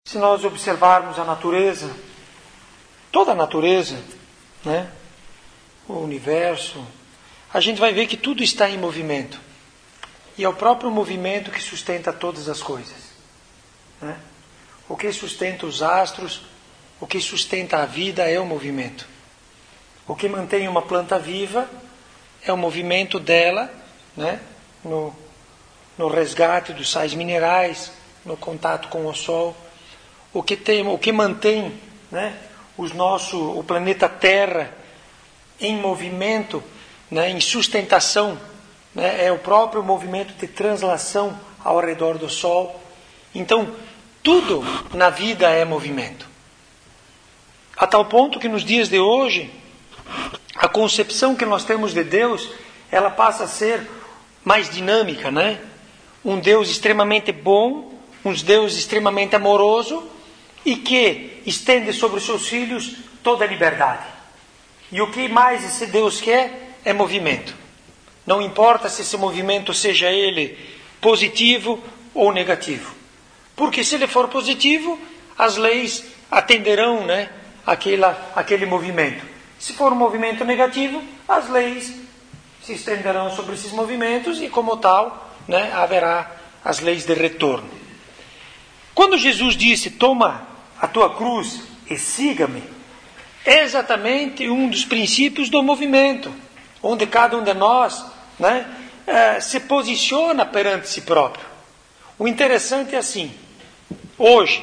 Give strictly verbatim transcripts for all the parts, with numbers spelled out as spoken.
Se nós observarmos a natureza, toda a natureza, né? O universo, a gente vai ver que tudo está em movimento. E é o próprio movimento que sustenta todas as coisas, né? O que sustenta os astros, o que sustenta a vida é o movimento. O que mantém uma planta viva é o movimento dela, né? no, no resgate dos sais minerais, no contato com o sol. O que, tem, o que mantém, né? Os nosso, o planeta Terra em movimento, né? Em sustentação, né? É o próprio movimento de translação ao redor do Sol. Então, tudo na vida é movimento. A tal ponto que nos dias de hoje, a concepção que nós temos de Deus, ela passa a ser mais dinâmica, né? Um Deus extremamente bom, um Deus extremamente amoroso e que estende sobre os seus filhos toda a liberdade. E o que mais esse Deus quer é movimento. Não importa se esse movimento seja ele positivo ou negativo. Porque se ele for positivo, as leis atenderão, né, aquela, aquele movimento. Se for um movimento negativo, as leis se estenderão sobre esses movimentos e, como tal, né, haverá as leis de retorno. Quando Jesus disse, toma a tua cruz e siga-me, é exatamente um dos princípios do movimento, onde cada um de nós, né, eh, se posiciona perante si próprio. O interessante é assim, hoje,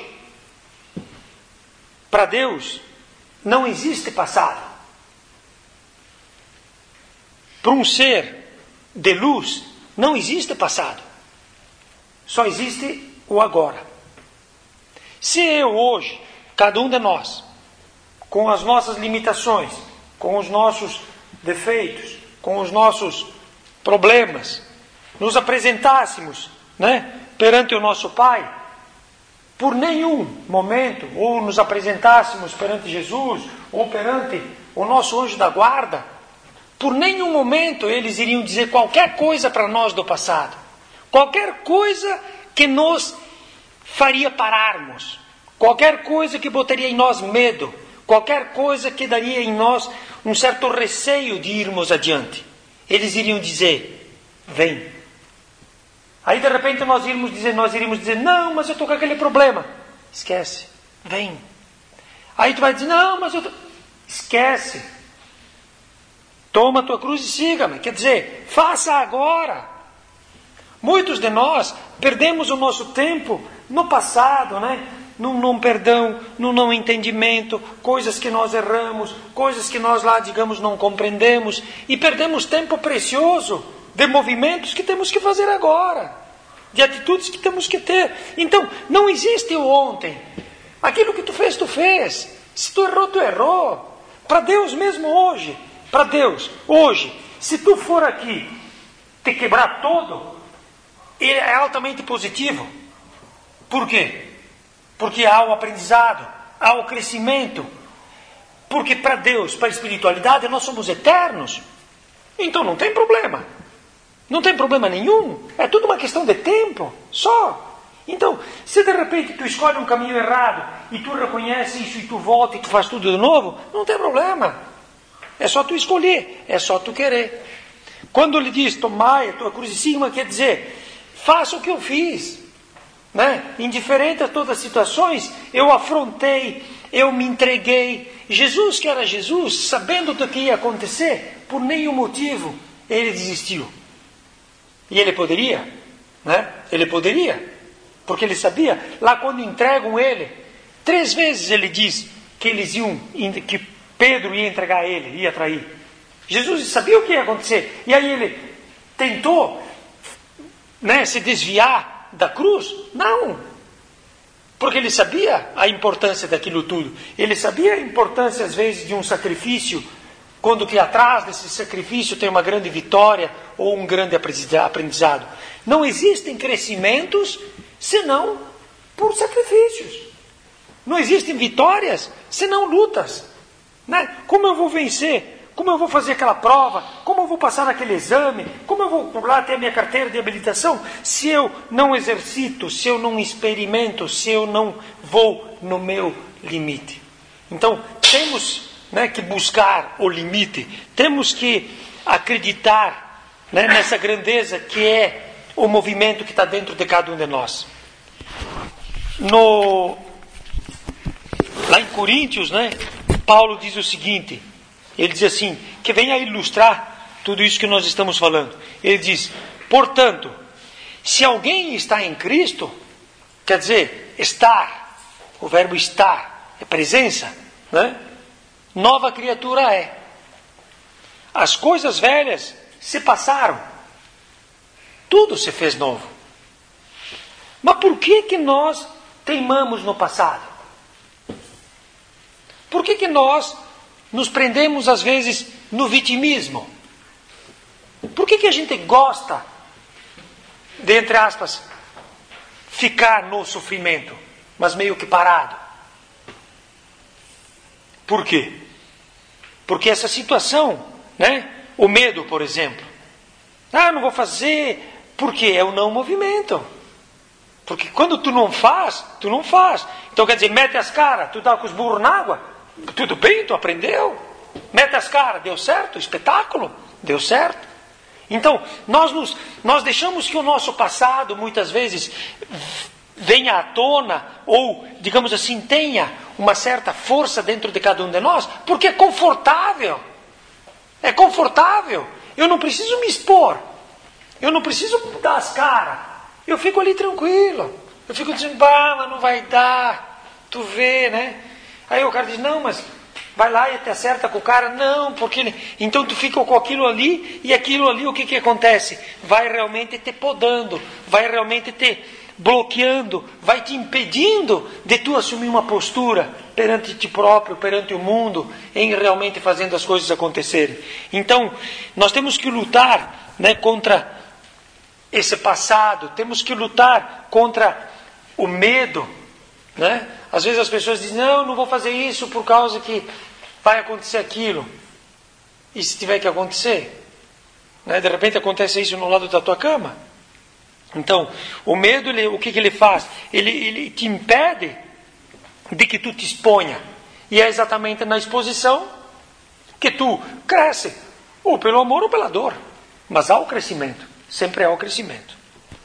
para Deus, não existe passado. Para um ser de luz, não existe passado. Só existe o agora. Se eu hoje, cada um de nós, com as nossas limitações, com os nossos defeitos, com os nossos problemas, nos apresentássemos, né, perante o nosso Pai, por nenhum momento, ou nos apresentássemos perante Jesus, ou perante o nosso anjo da guarda, por nenhum momento eles iriam dizer qualquer coisa para nós do passado. Qualquer coisa que nos faria pararmos. Qualquer coisa que botaria em nós medo. Qualquer coisa que daria em nós um certo receio de irmos adiante. Eles iriam dizer, vem. Aí de repente nós iríamos dizer, nós iríamos dizer, não, mas eu estou com aquele problema. Esquece, vem. Aí tu vai dizer, não, mas eu tô... Esquece. Toma a tua cruz e siga-me. Quer dizer, faça agora. Muitos de nós perdemos o nosso tempo no passado, né? Num não perdão, num não entendimento, coisas que nós erramos, coisas que nós lá, digamos, não compreendemos, e perdemos tempo precioso de movimentos que temos que fazer agora, de atitudes que temos que ter. Então, não existe o ontem. Aquilo que tu fez, tu fez. Se tu errou, tu errou. Para Deus mesmo hoje, para Deus, hoje, se tu for aqui te quebrar todo, ele é altamente positivo. Por quê? Porque há o aprendizado, há o crescimento. Porque para Deus, para a espiritualidade, nós somos eternos. Então não tem problema. Não tem problema nenhum. É tudo uma questão de tempo, só. Então, se de repente tu escolhe um caminho errado e tu reconhece isso e tu volta e tu faz tudo de novo, não tem problema. É só tu escolher, é só tu querer. Quando ele diz, tomai a tua cruz e siga-me, quer dizer, faça o que eu fiz. Né? Indiferente a todas as situações, eu afrontei, eu me entreguei. Jesus, que era Jesus, sabendo do que ia acontecer, por nenhum motivo, ele desistiu. E ele poderia, né? Ele poderia, porque ele sabia, lá quando entregam ele, três vezes ele diz que eles iam, que Pedro ia entregar ele, ia trair. Jesus sabia o que ia acontecer, e aí ele tentou, né, se desviar da cruz? Não. Porque ele sabia a importância daquilo tudo. Ele sabia a importância, às vezes, de um sacrifício, quando que atrás desse sacrifício tem uma grande vitória ou um grande aprendizado. Não existem crescimentos senão por sacrifícios. Não existem vitórias senão lutas. Né? Como eu vou vencer? Como eu vou fazer aquela prova? Como Como eu vou passar naquele exame? Como eu vou lá ter a minha carteira de habilitação? Se eu não exercito, se eu não experimento, se eu não vou no meu limite. Então, temos, né, que buscar o limite. Temos que acreditar, né, nessa grandeza que é o movimento que está dentro de cada um de nós. No, lá em Coríntios, né, Paulo diz o seguinte, ele diz assim, que vem a ilustrar tudo isso que nós estamos falando. Ele diz, portanto, se alguém está em Cristo, quer dizer, estar, o verbo estar, é presença, né? Nova criatura é. As coisas velhas se passaram, tudo se fez novo. Mas por que que nós teimamos no passado? Por que que nós nos prendemos às vezes no vitimismo? Por que que a gente gosta de, entre aspas, ficar no sofrimento, mas meio que parado? Por quê? Porque essa situação, né? O medo, por exemplo. Ah, não vou fazer, porque é o não movimento. Porque quando tu não faz, tu não faz. Então quer dizer, mete as caras, tu dá com os burros na água, tudo bem, tu aprendeu. Mete as caras, deu certo, espetáculo, deu certo. Então, nós, nos, nós deixamos que o nosso passado, muitas vezes, venha à tona, ou, digamos assim, tenha uma certa força dentro de cada um de nós, porque é confortável. É confortável. Eu não preciso me expor. Eu não preciso dar as caras. Eu fico ali tranquilo. Eu fico dizendo, bah, mas não vai dar. Tu vê, né? Aí o cara diz, não, mas vai lá e te acerta com o cara. Não, porque ele... Então tu fica com aquilo ali, e aquilo ali, o que que acontece? Vai realmente te podando, vai realmente te bloqueando, vai te impedindo de tu assumir uma postura perante ti próprio, perante o mundo, em realmente fazendo as coisas acontecerem. Então, nós temos que lutar, né, contra esse passado, temos que lutar contra o medo, né? Às vezes as pessoas dizem, não, não vou fazer isso por causa que vai acontecer aquilo. E se tiver que acontecer? Né? De repente acontece isso no lado da tua cama. Então, o medo, ele, o que, que ele faz? Ele, ele te impede de que tu te exponha. E é exatamente na exposição que tu cresce. Ou pelo amor ou pela dor. Mas há o crescimento. Sempre há o crescimento.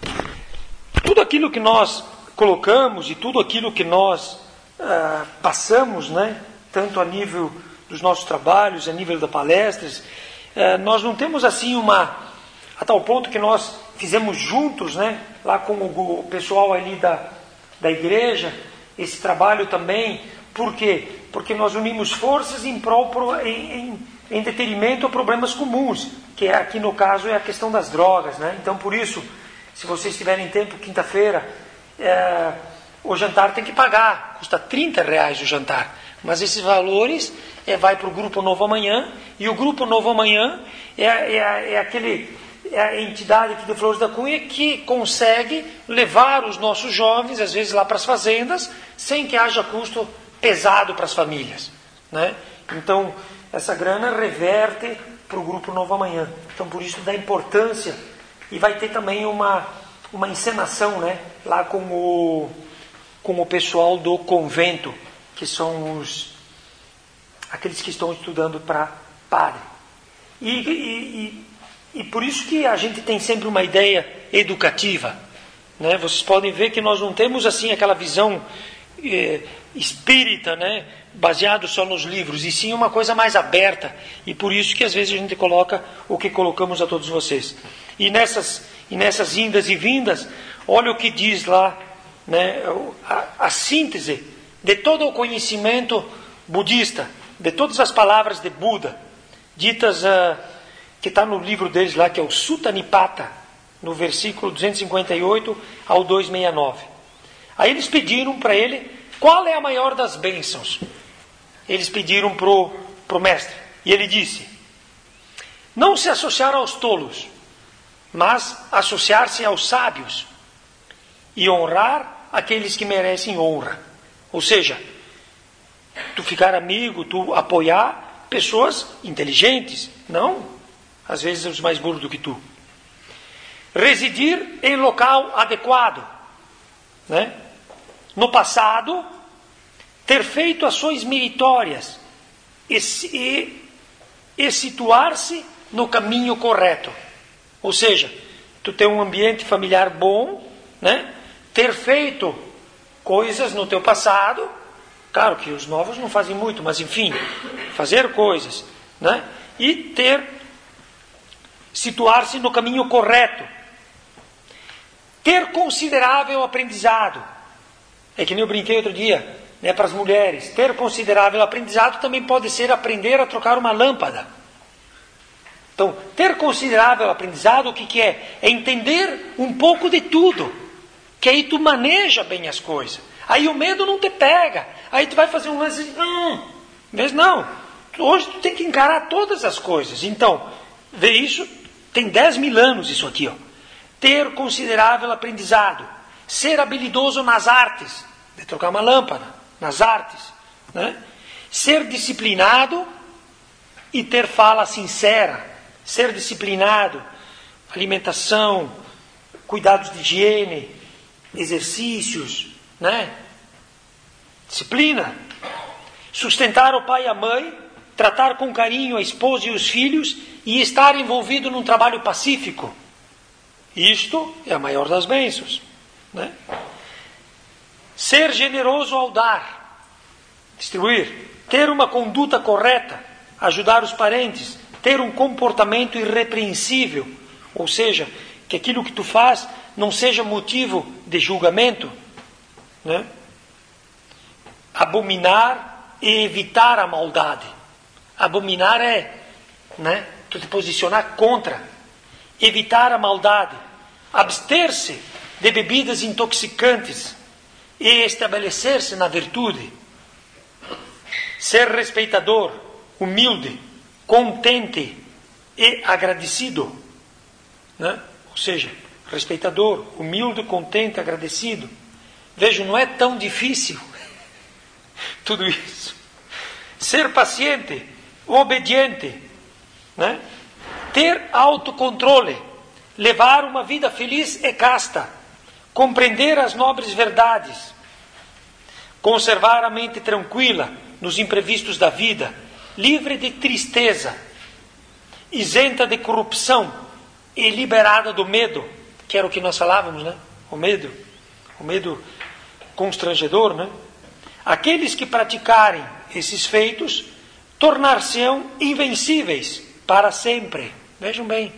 Tudo aquilo que nós colocamos e tudo aquilo que nós ah, passamos, né? Tanto a nível dos nossos trabalhos, a nível das palestras, ah, nós não temos assim uma... A tal ponto que nós fizemos juntos, né? Lá com o, o pessoal ali da, da igreja, esse trabalho também. Por quê? Porque nós unimos forças em, prol, em, em, em detrimento a problemas comuns, que é, aqui no caso é a questão das drogas, né? Então por isso, se vocês tiverem tempo, quinta-feira, é, o jantar tem que pagar, custa trinta reais o jantar, mas esses valores é, vai para o Grupo Novo Amanhã, e o Grupo Novo Amanhã é, é, é, aquele, é a entidade aqui de Flores da Cunha que consegue levar os nossos jovens, às vezes lá para as fazendas, sem que haja custo pesado para as famílias, né? Então essa grana reverte para o Grupo Novo Amanhã. Então por isso dá importância, e vai ter também uma, uma encenação, né? Lá com o, com o pessoal do convento, que são os, aqueles que estão estudando para padre. E, e, e, e por isso que a gente tem sempre uma ideia educativa, né? Vocês podem ver que nós não temos assim aquela visão eh, espírita, né? Baseado só nos livros, e sim uma coisa mais aberta, e por isso que às vezes a gente coloca o que colocamos a todos vocês. E nessas, e nessas indas e vindas, olha o que diz lá, né, a, a síntese de todo o conhecimento budista, de todas as palavras de Buda, ditas, uh, que está no livro deles lá, que é o Sutta Nipata, no versículo duzentos e cinquenta e oito ao duzentos e sessenta e nove. Aí eles pediram para ele, qual é a maior das bênçãos? Eles pediram para o mestre, e ele disse, não se associar aos tolos, mas associar-se aos sábios, e honrar aqueles que merecem honra. Ou seja, tu ficar amigo, tu apoiar pessoas inteligentes. Não. às vezes os mais burros do que tu. Residir em local adequado, né? No passado, ter feito ações meritórias e, e, e situar-se no caminho correto. Ou seja, tu ter um ambiente familiar bom, né? Ter feito coisas no teu passado, claro que os novos não fazem muito, mas enfim, fazer coisas, né? E ter, situar-se no caminho correto. Ter considerável aprendizado. É que nem eu brinquei outro dia, né, para as mulheres. Ter considerável aprendizado também pode ser aprender a trocar uma lâmpada. Então, ter considerável aprendizado, o que, que é? É entender um pouco de tudo. Que aí tu maneja bem as coisas. Aí o medo não te pega. Aí tu vai fazer um lance de... Hum, mas não. Hoje tu tem que encarar todas as coisas. Então, vê isso, tem dez mil anos isso aqui, ó. Ter considerável aprendizado. Ser habilidoso nas artes. De trocar uma lâmpada. Nas artes. Né? Ser disciplinado e ter fala sincera. Ser disciplinado. Alimentação. Cuidados de higiene. Exercícios. Né? Disciplina. Sustentar o pai e a mãe. Tratar com carinho a esposa e os filhos. E estar envolvido num trabalho pacífico. Isto é a maior das bênçãos, né? Ser generoso ao dar, distribuir, ter uma conduta correta, ajudar os parentes, ter um comportamento irrepreensível, ou seja, que aquilo que tu faz não seja motivo de julgamento, né? Abominar e evitar a maldade. Abominar é, né, tu te posicionar contra. Evitar a maldade, abster-se de bebidas intoxicantes e estabelecer-se na virtude. Ser respeitador, humilde, contente e agradecido. Né? Ou seja, respeitador, humilde, contente, agradecido. Veja, não é tão difícil tudo isso. Ser paciente, obediente, né? Ter autocontrole, levar uma vida feliz e casta, compreender as nobres verdades, conservar a mente tranquila nos imprevistos da vida, livre de tristeza, isenta de corrupção e liberada do medo, que era o que nós falávamos, né? O medo, o medo constrangedor, né? Aqueles que praticarem esses feitos tornar-se-ão invencíveis para sempre. Vejam bem.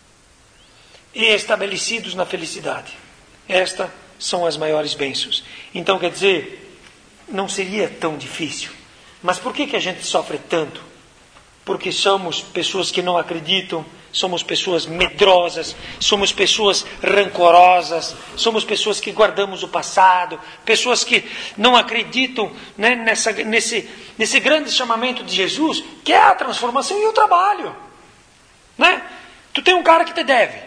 E estabelecidos na felicidade. Estas são as maiores bênçãos. Então, quer dizer, não seria tão difícil. Mas por que, que a gente sofre tanto? Porque somos pessoas que não acreditam, somos pessoas medrosas, somos pessoas rancorosas, somos pessoas que guardamos o passado, pessoas que não acreditam, né, nessa, nesse, nesse grande chamamento de Jesus, que é a transformação e o trabalho. Né? Tu tem um cara que te deve.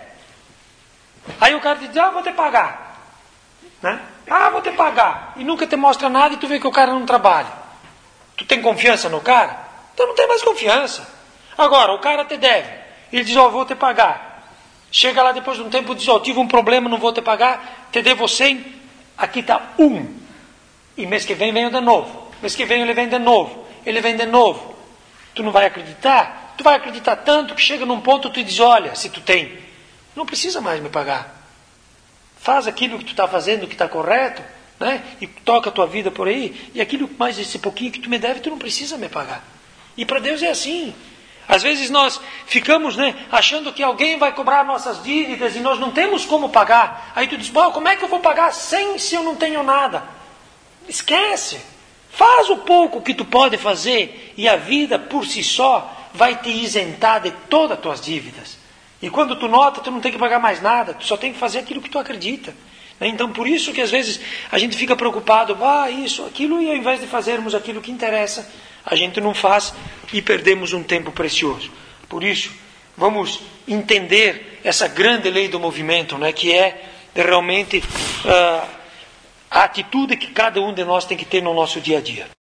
Aí o cara te diz, ah, vou te pagar. Né? Ah, vou te pagar. E nunca te mostra nada e tu vê que o cara não trabalha. Tu tem confiança no cara? Então não tem mais confiança. Agora, o cara te deve. Ele diz, ó, oh, vou te pagar. Chega lá depois de um tempo e diz, ó, oh, tive um problema, não vou te pagar. Te devo cem. Aqui está um. E mês que vem vem de novo. Mês que vem ele vem de novo. Ele vem de novo. Tu não vai acreditar? Tu vai acreditar tanto que chega num ponto tu diz, olha, se tu tem, não precisa mais me pagar. Faz aquilo que tu está fazendo, que está correto, né? E toca a tua vida por aí, e aquilo mais esse pouquinho que tu me deve, tu não precisa me pagar. E para Deus é assim. Às vezes nós ficamos, né, achando que alguém vai cobrar nossas dívidas e nós não temos como pagar. Aí tu diz, bom, como é que eu vou pagar cem se eu não tenho nada? Esquece. Faz o pouco que tu pode fazer e a vida por si só vai te isentar de todas as tuas dívidas. E quando tu nota, tu não tem que pagar mais nada, tu só tem que fazer aquilo que tu acredita. Então, por isso que às vezes a gente fica preocupado, ah, isso, aquilo, e ao invés de fazermos aquilo que interessa, a gente não faz e perdemos um tempo precioso. Por isso, vamos entender essa grande lei do movimento, né, que é realmente uh, a atitude que cada um de nós tem que ter no nosso dia a dia.